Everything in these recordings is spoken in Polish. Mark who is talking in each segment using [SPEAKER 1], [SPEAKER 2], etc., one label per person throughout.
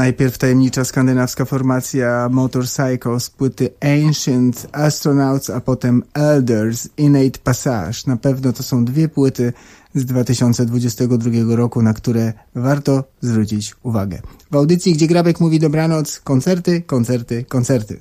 [SPEAKER 1] Najpierw tajemnicza skandynawska formacja Motorcycle z płyty Ancient Astronauts, a potem Elders Innate Passage. Na pewno to są dwie płyty z 2022 roku, na które warto zwrócić uwagę. W audycji, gdzie Grabek mówi dobranoc, koncerty, koncerty, koncerty.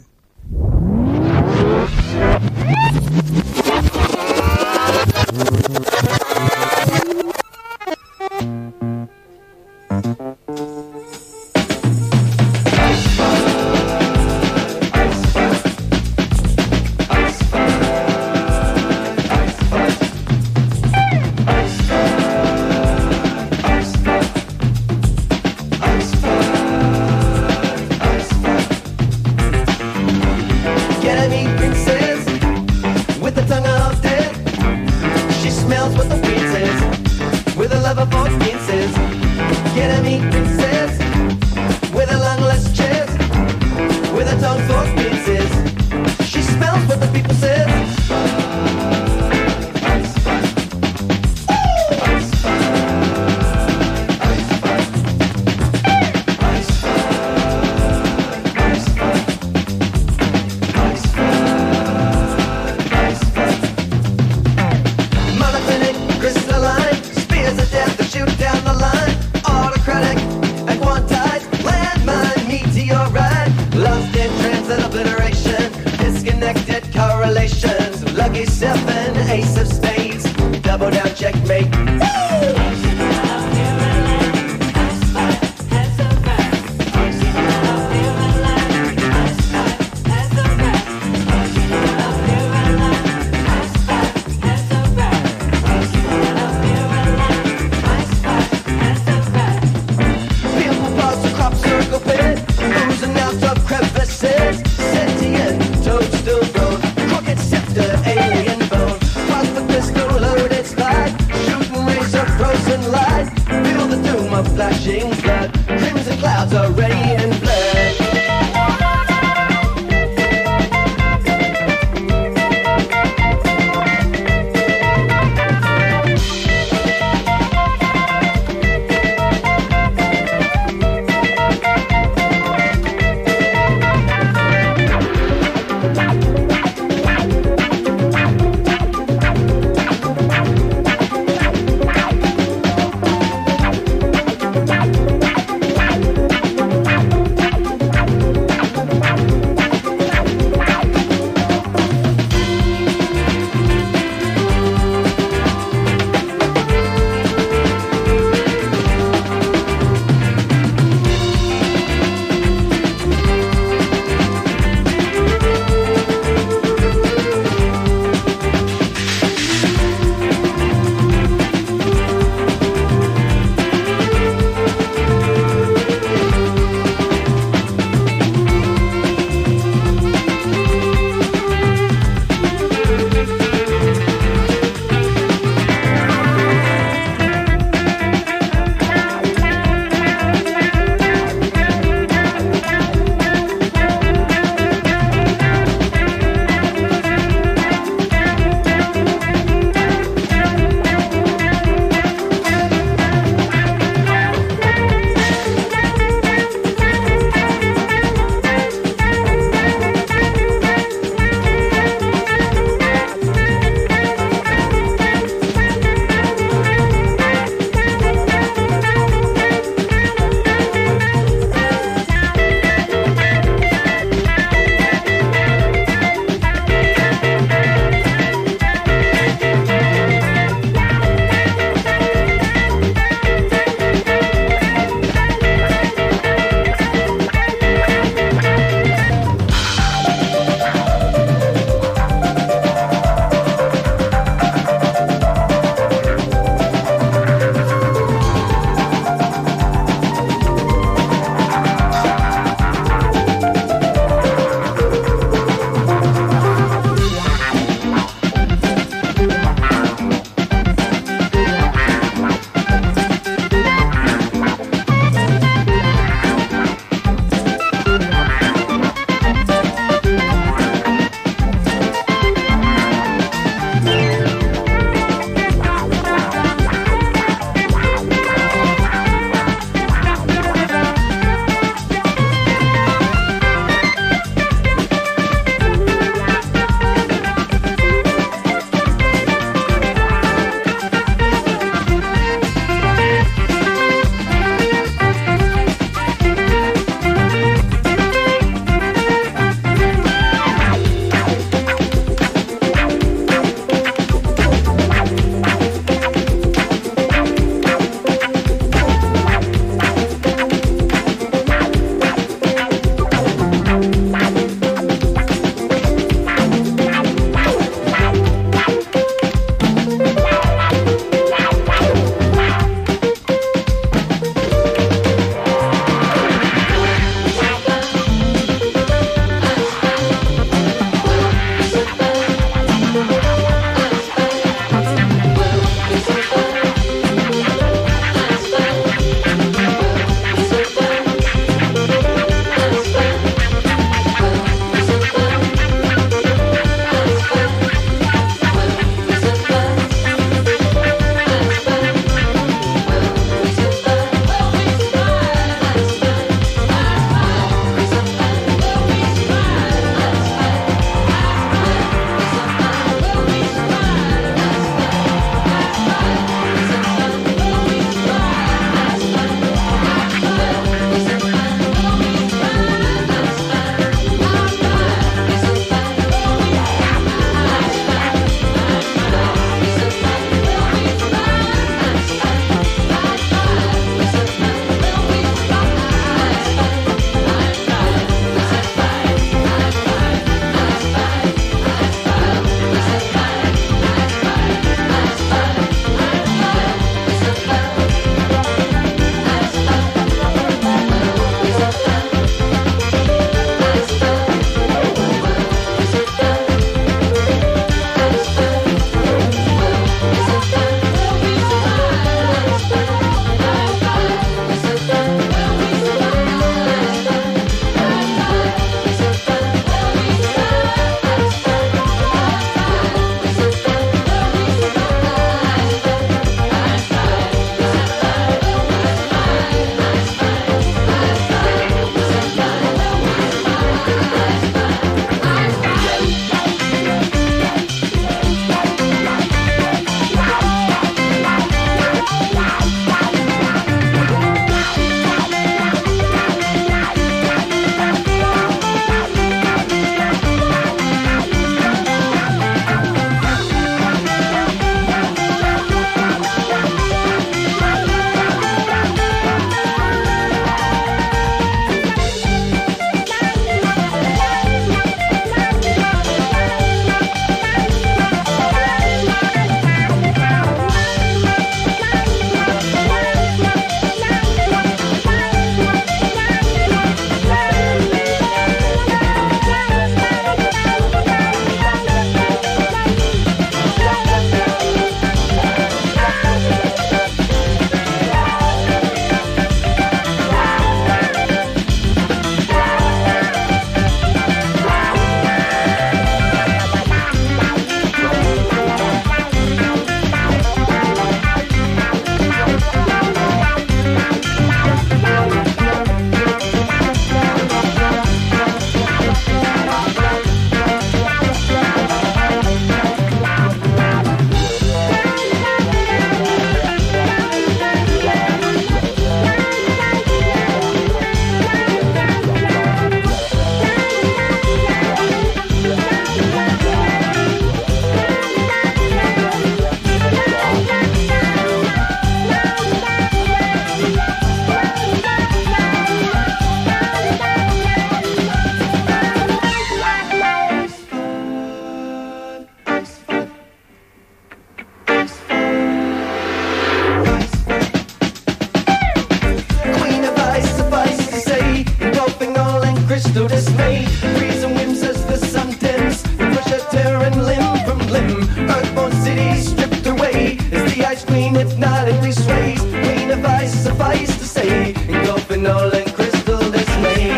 [SPEAKER 2] no dismay. Breeze and whims as the sun tends, the pressure tearing limb from limb. Earthborn cities stripped away, is the ice queen hypnotically sways. Queen of ice, suffice to say, engulfing all in crystal dismay.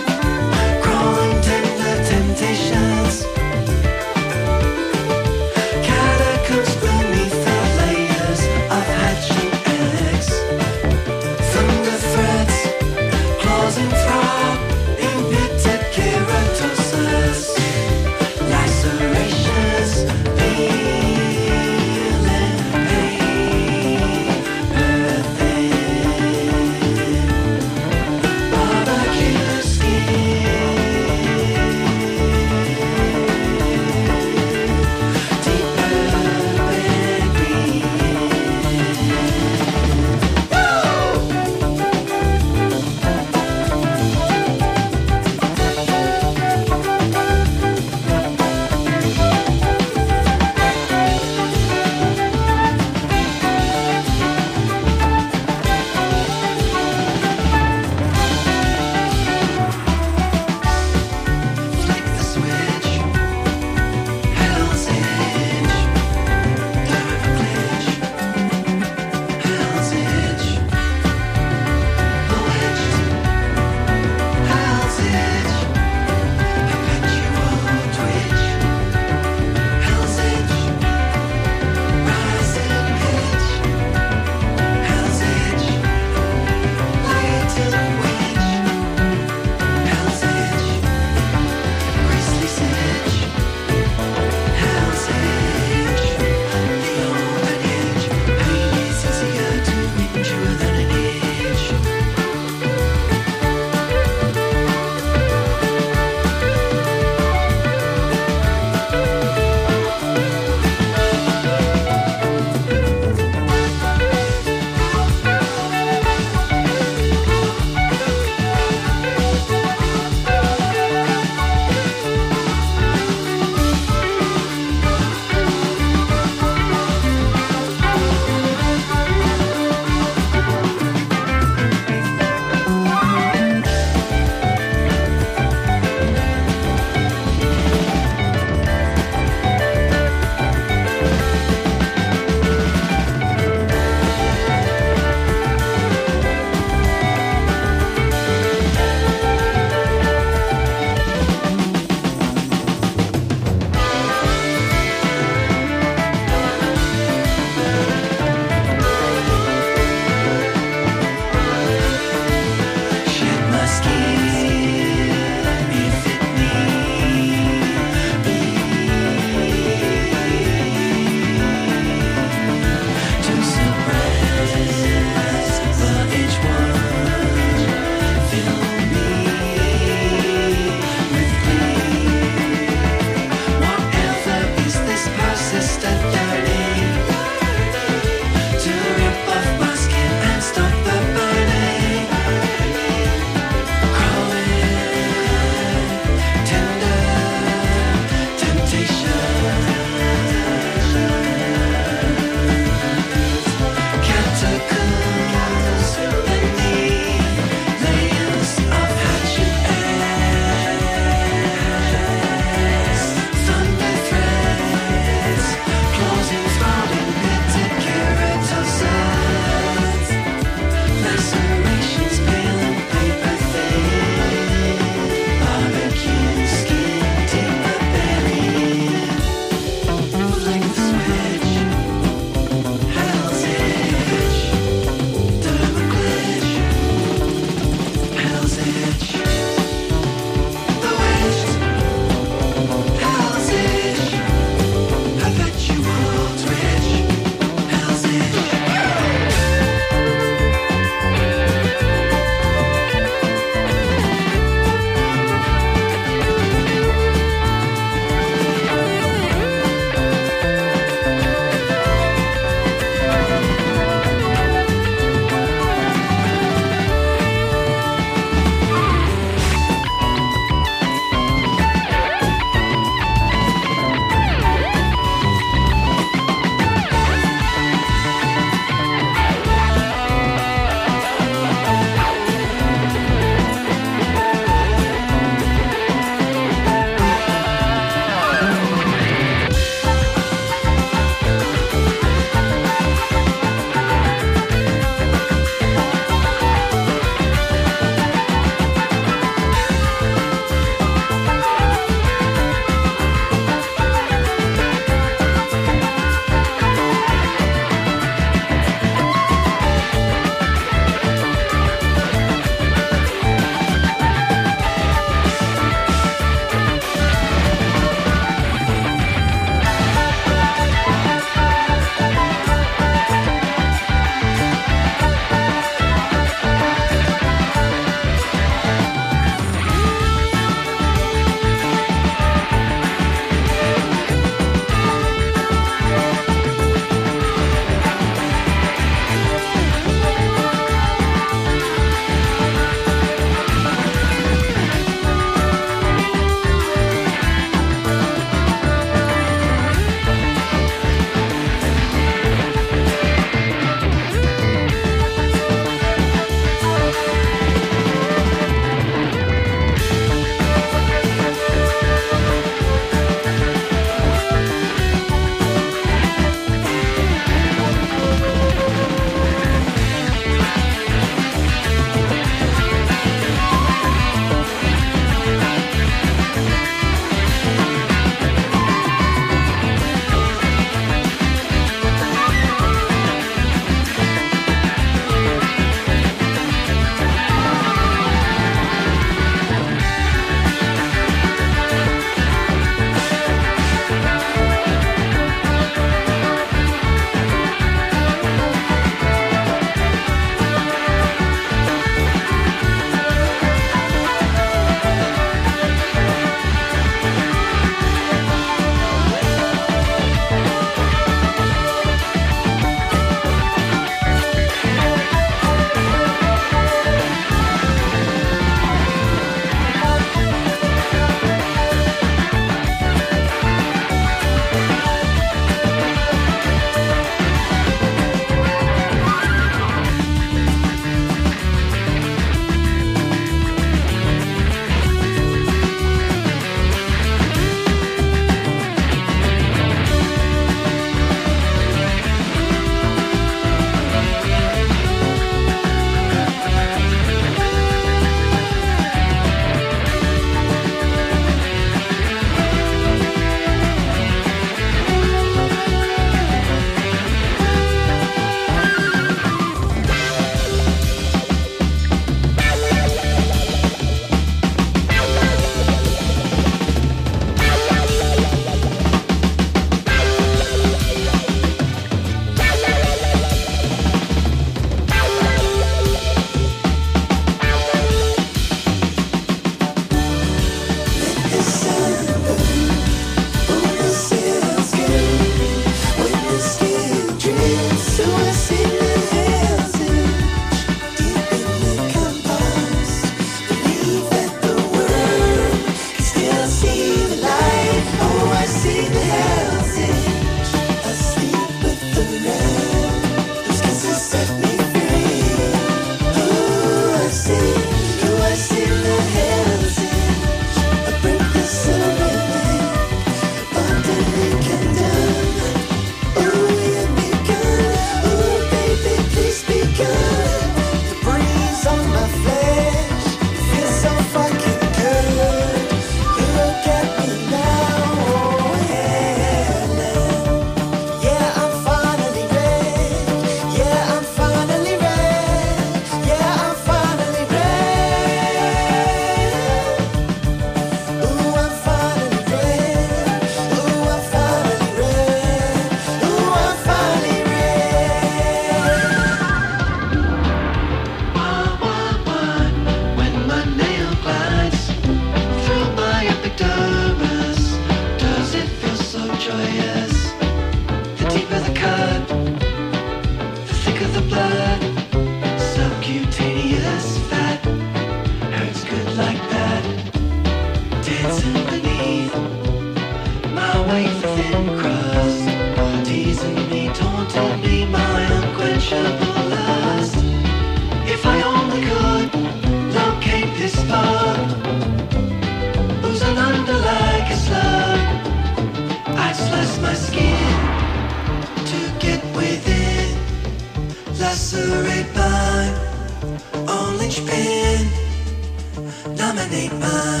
[SPEAKER 2] assassinate my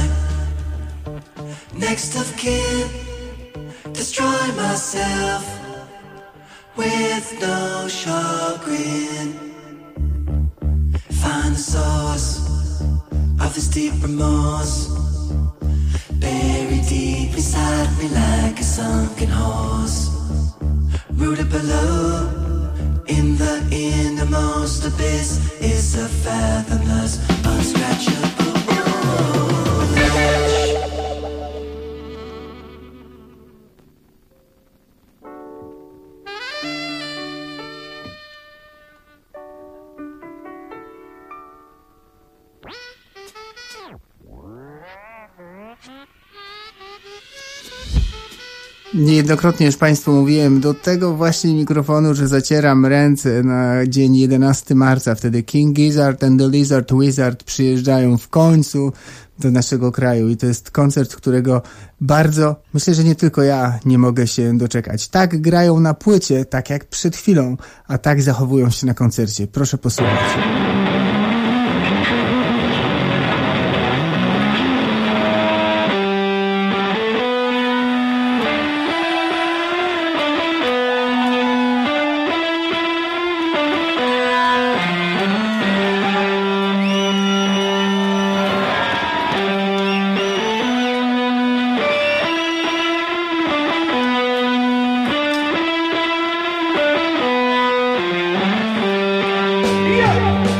[SPEAKER 2] next of kin, destroy myself with no chagrin. Find the source of this deep remorse, buried deep inside me like a sunken horse, rooted below in the innermost abyss is a fathomless, unscratchable ledge.
[SPEAKER 1] Niejednokrotnie już Państwu mówiłem do tego właśnie mikrofonu, że zacieram ręce na dzień 11 marca. Wtedy King Gizzard and the Lizard Wizard przyjeżdżają w końcu do naszego kraju i to jest koncert, którego bardzo, myślę, że nie tylko ja nie mogę się doczekać. Tak grają na płycie, tak jak przed chwilą, a tak zachowują się na koncercie. Proszę posłuchać.
[SPEAKER 2] Yeah!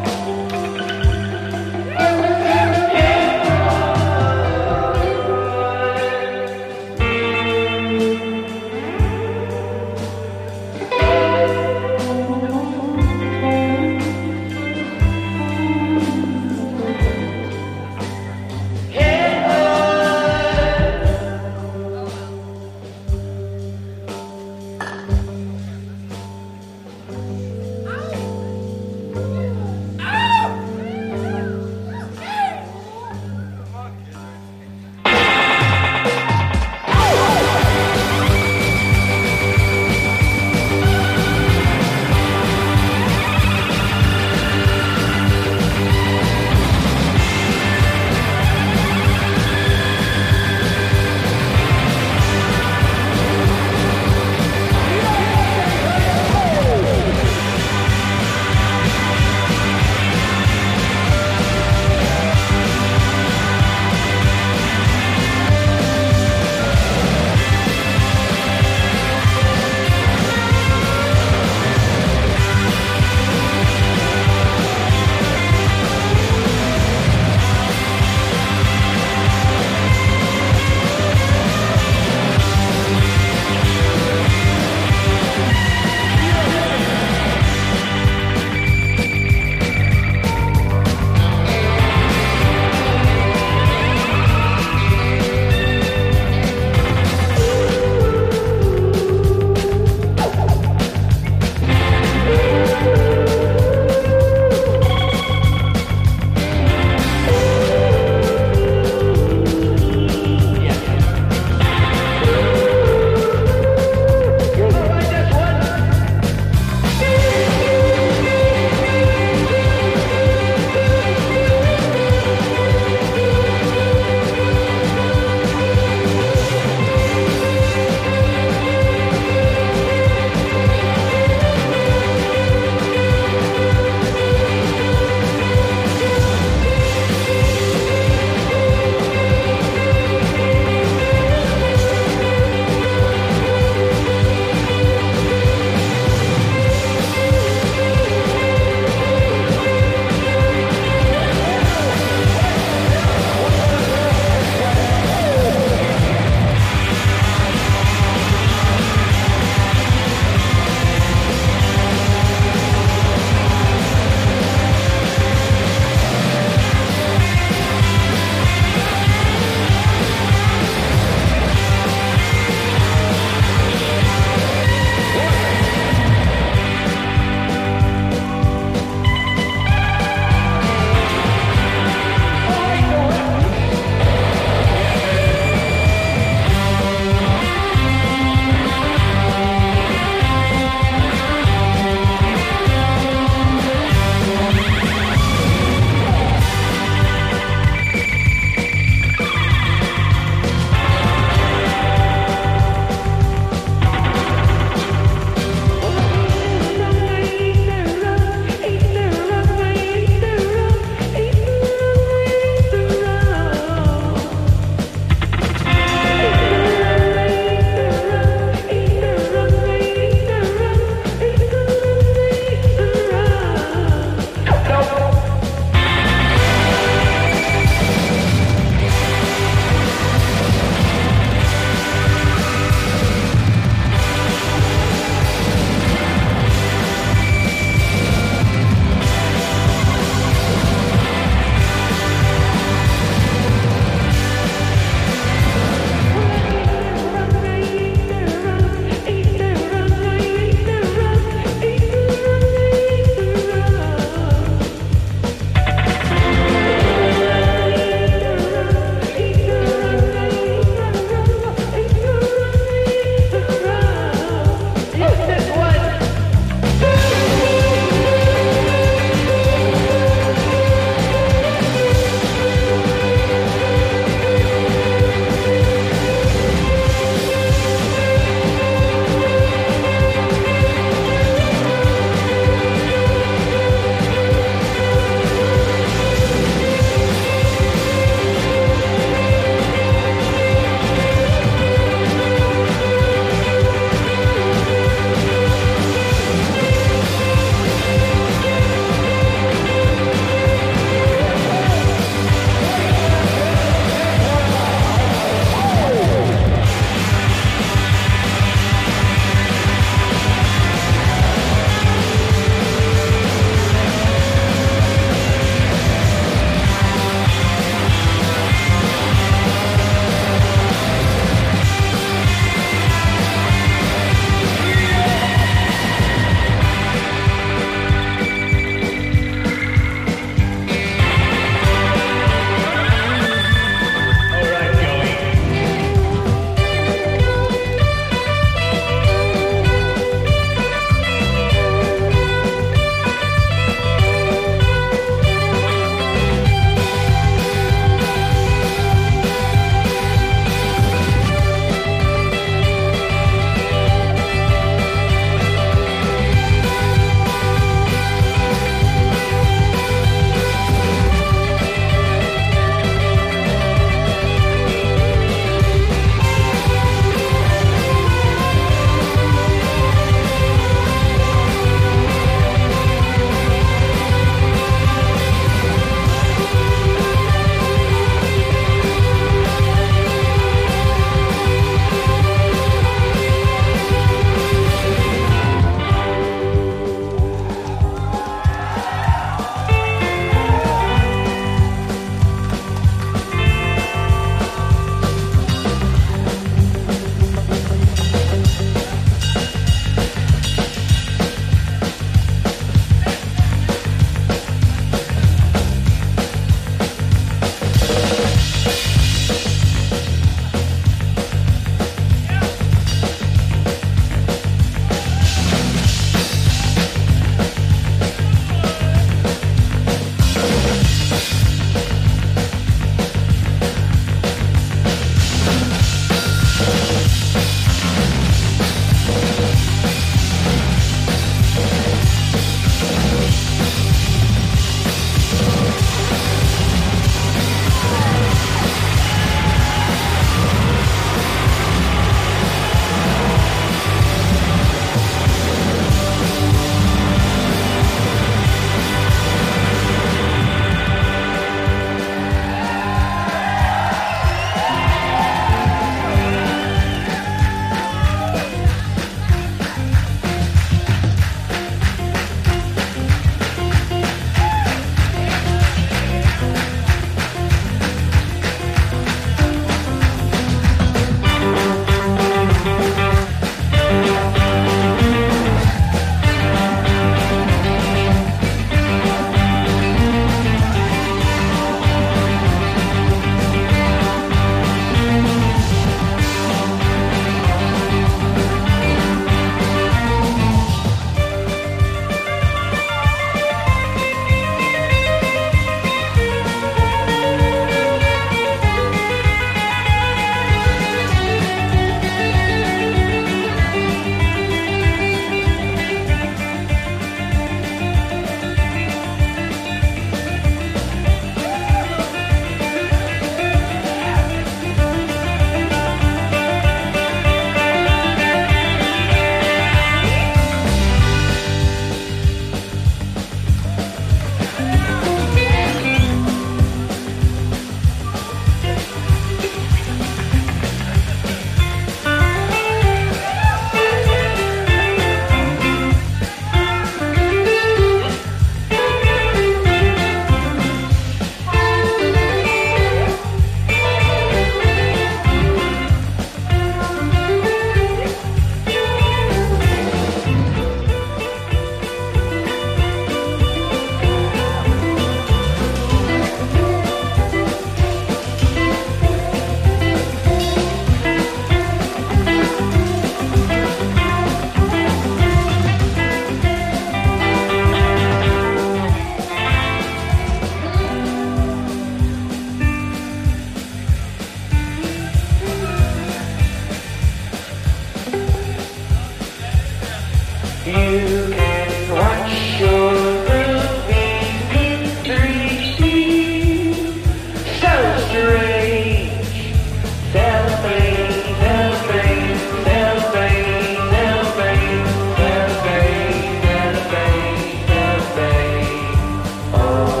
[SPEAKER 2] You can watch your movie in 3D. So strange. Celebrate, celebrate, celebrate, celebrate, celebrate, celebrate, celebrate. Oh.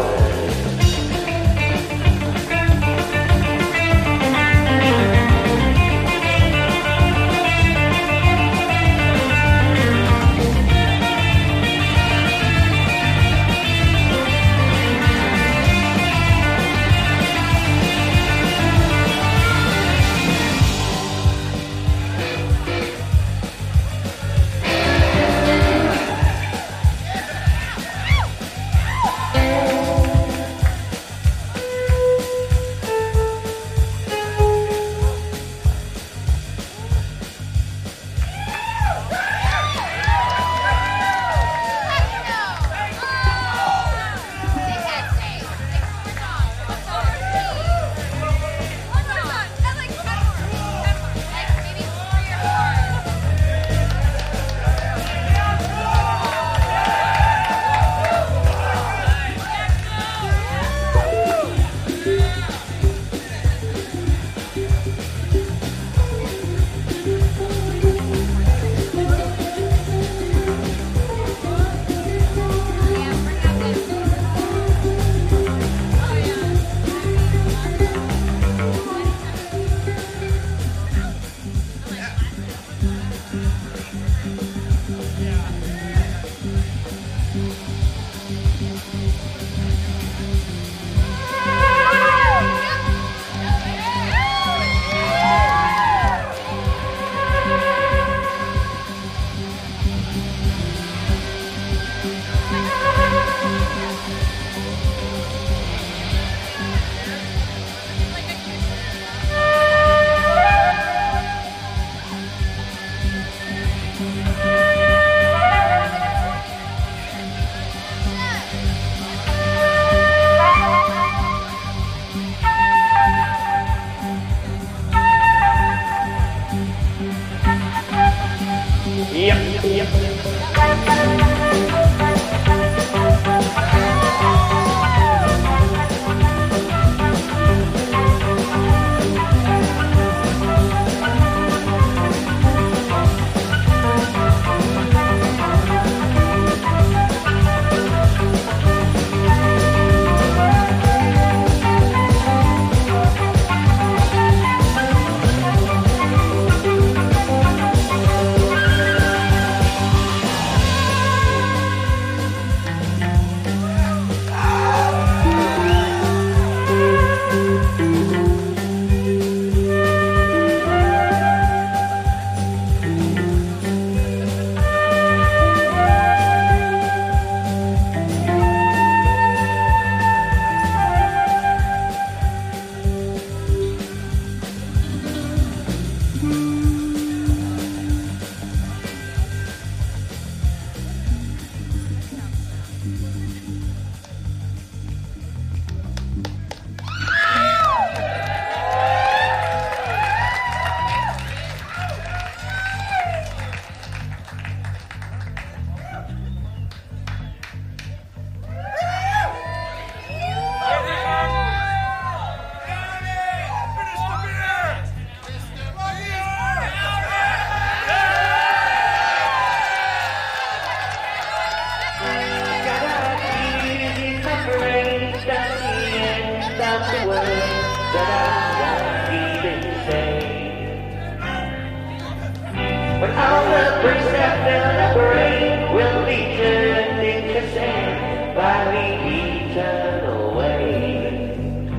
[SPEAKER 2] When all the bricks that fill the brain will be turned into sand by the eternal way.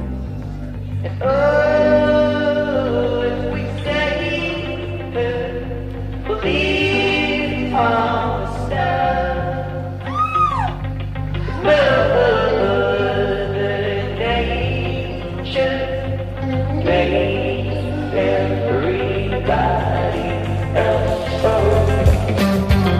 [SPEAKER 2] And oh, if we stay here, believe all the stuff. Mother Nature makes everybody else. Oh.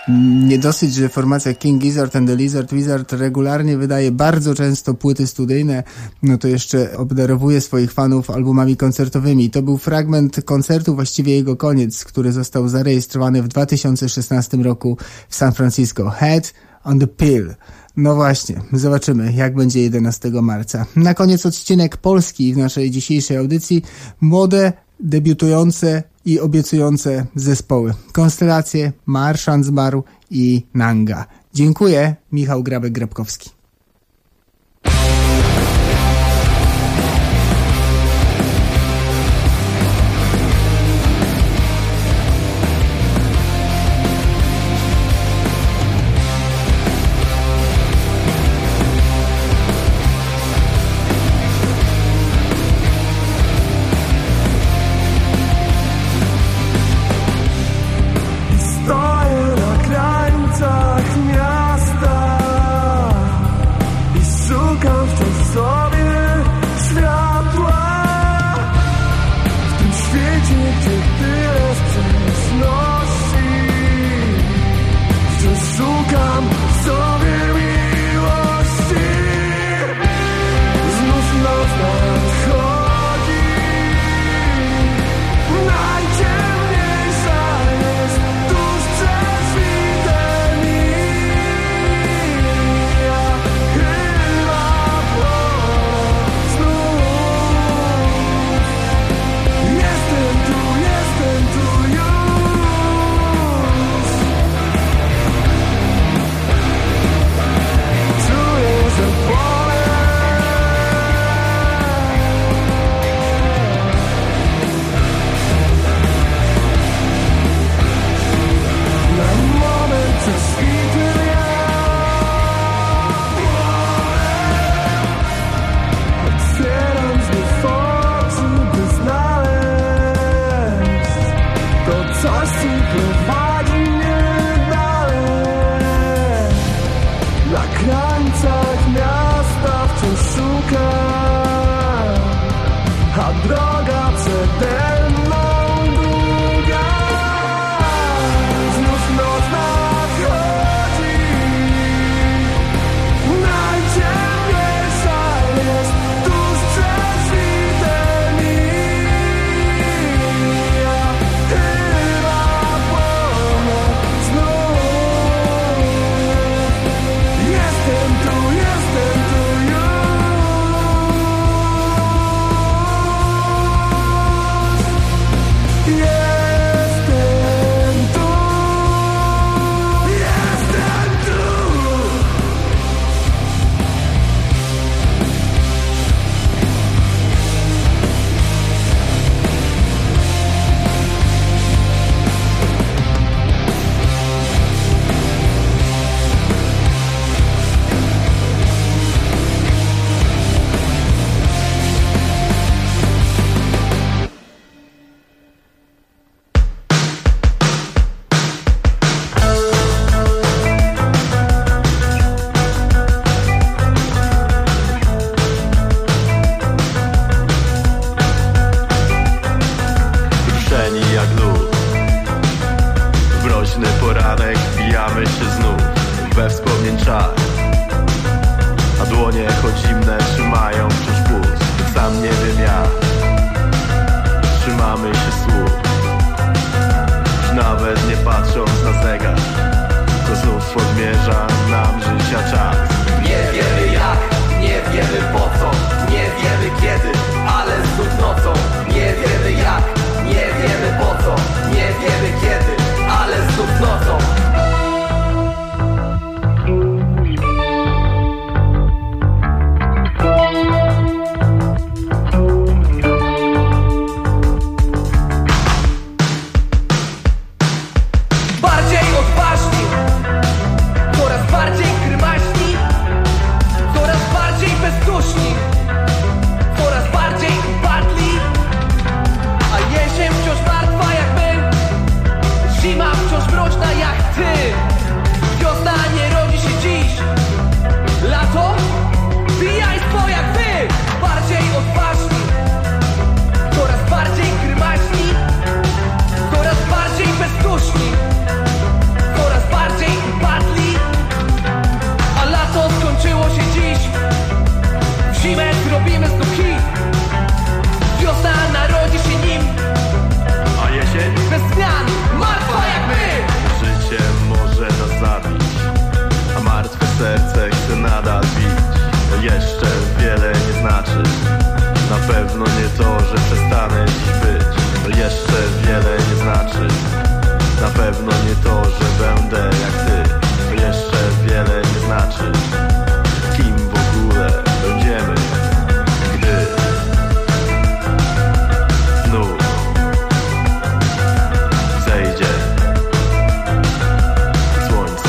[SPEAKER 1] Nie dosyć, że formacja King Gizzard and the Lizard Wizard regularnie wydaje bardzo często płyty studyjne, no to jeszcze obdarowuje swoich fanów albumami koncertowymi. To był fragment koncertu, właściwie jego koniec, który został zarejestrowany w 2016 roku w San Francisco. Head on the Pill. No właśnie, zobaczymy, jak będzie 11 marca. Na koniec odcinek polski w naszej dzisiejszej audycji. Młode, debiutujące i obiecujące zespoły. Konstelacje, Marszant zmarł i Nanga. Dziękuję, Michał Grabek-Grabkowski.
[SPEAKER 3] Bardziej odważni, coraz bardziej grymaśni. Jeszcze wiele nie znaczy, na pewno nie to, że przestanę dziś być. To jeszcze wiele nie znaczy, na pewno nie to, że będę jak ty. To jeszcze wiele nie znaczy, kim w ogóle będziemy, gdy znów zejdzie słońce.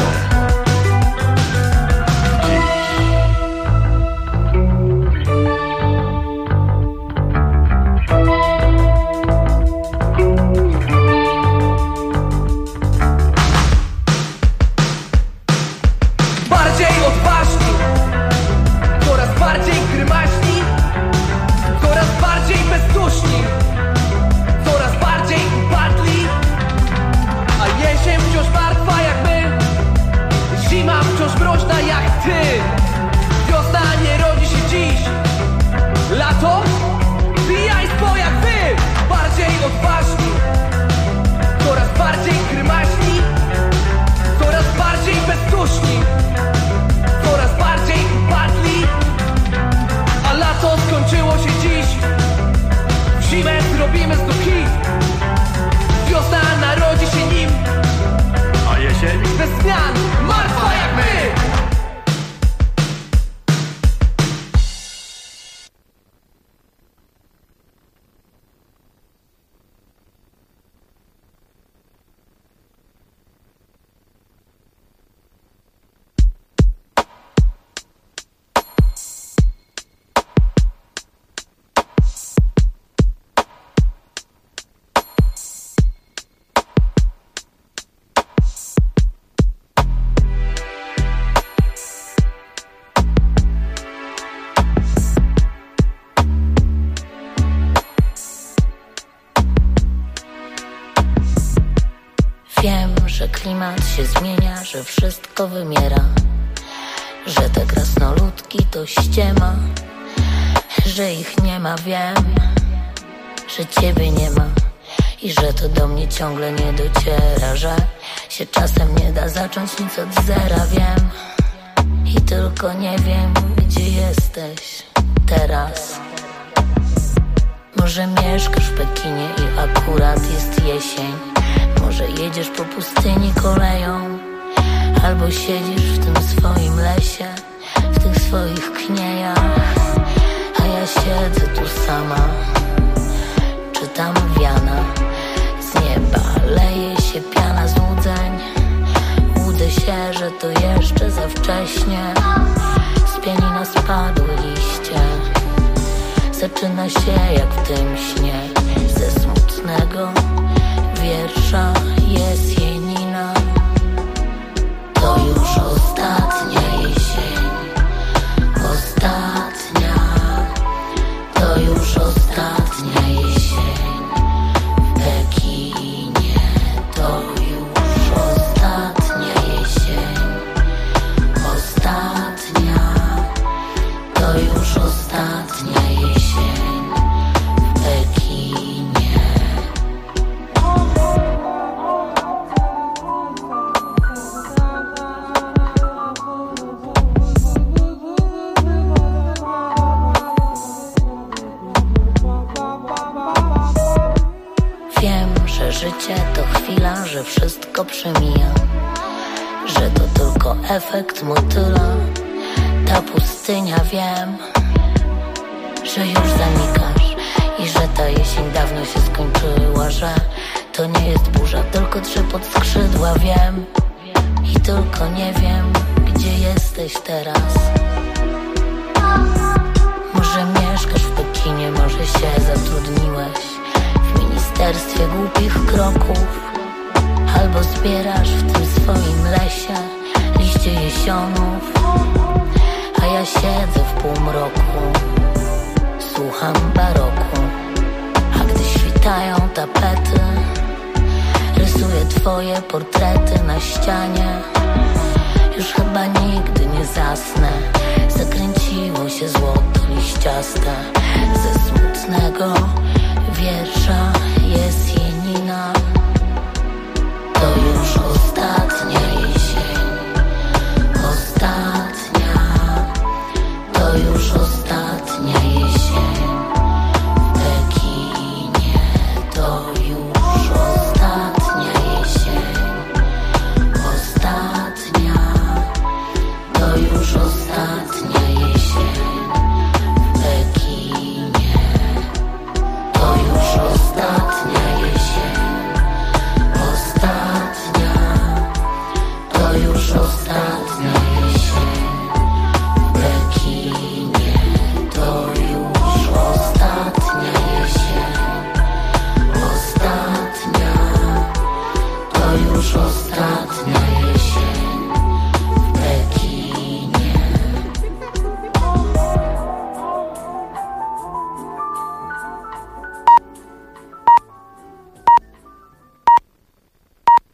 [SPEAKER 2] Bardziej odważni, coraz bardziej grymaśni, coraz bardziej bezduszni, coraz bardziej upadli. A jesień wciąż martwa jak my, zima wciąż mroźna jak ty. Wiosna nie rodzi się dziś, lato wbija i spo jak wy. Bardziej odważni, coraz bardziej grymaśni, coraz bardziej bezduszni, coraz bardziej upadli. A lato skończyło się dziś, w zimę zrobimy znów hit. Wiosna narodzi się nim,
[SPEAKER 3] A jesień?
[SPEAKER 2] bez zmian, martwa jak my.
[SPEAKER 4] Wiem, że klimat się zmienia, że wszystko wymiera, że te krasnoludki to ściema, że ich nie ma, wiem, że ciebie nie ma i że to do mnie ciągle nie dociera, że się czasem nie da zacząć nic od zera, wiem i tylko nie wiem, gdzie jesteś teraz. Może mieszkasz w Pekinie i akurat jest jesień, może jedziesz po pustyni koleją, albo siedzisz w tym swoim lesie, w tych swoich kniejach. A ja siedzę tu sama, czytam wiana, z nieba leje się piana złudzeń. Łudzę się, że to jeszcze za wcześnie, z pianina spadły liście. Zaczyna się jak w tym śnie, ze smutnego wiersza jest jenina. To już ostatnia jesień, ostatnia. To już ostatnia jesień w Pekinie. To już ostatnia jesień, ostatnia. To już ostatnia jesień w Pekinie. Wiem, że życie to chwila, że wszystko przemija, że to tylko efekt motyla. Ta pustynia, wiem, że już zanikasz i że ta jesień dawno się skończyła, że to nie jest burza, tylko trzepot skrzydła, wiem i tylko nie wiem, gdzie jesteś teraz. Może mieszkasz w Pekinie, może się zatrudniłeś w ministerstwie głupich kroków, albo zbierasz w tym swoim lesie liście jesionów. A ja siedzę w półmroku, słucham baroku, a gdy świtają tapety, rysuję twoje portrety na ścianie. Już chyba nigdy nie zasnę, zakręciło się złoto liściaste. Ze smutnego wiersza jest jenina. To już ostatnia jesień, ostatnia. To już już ostatnia.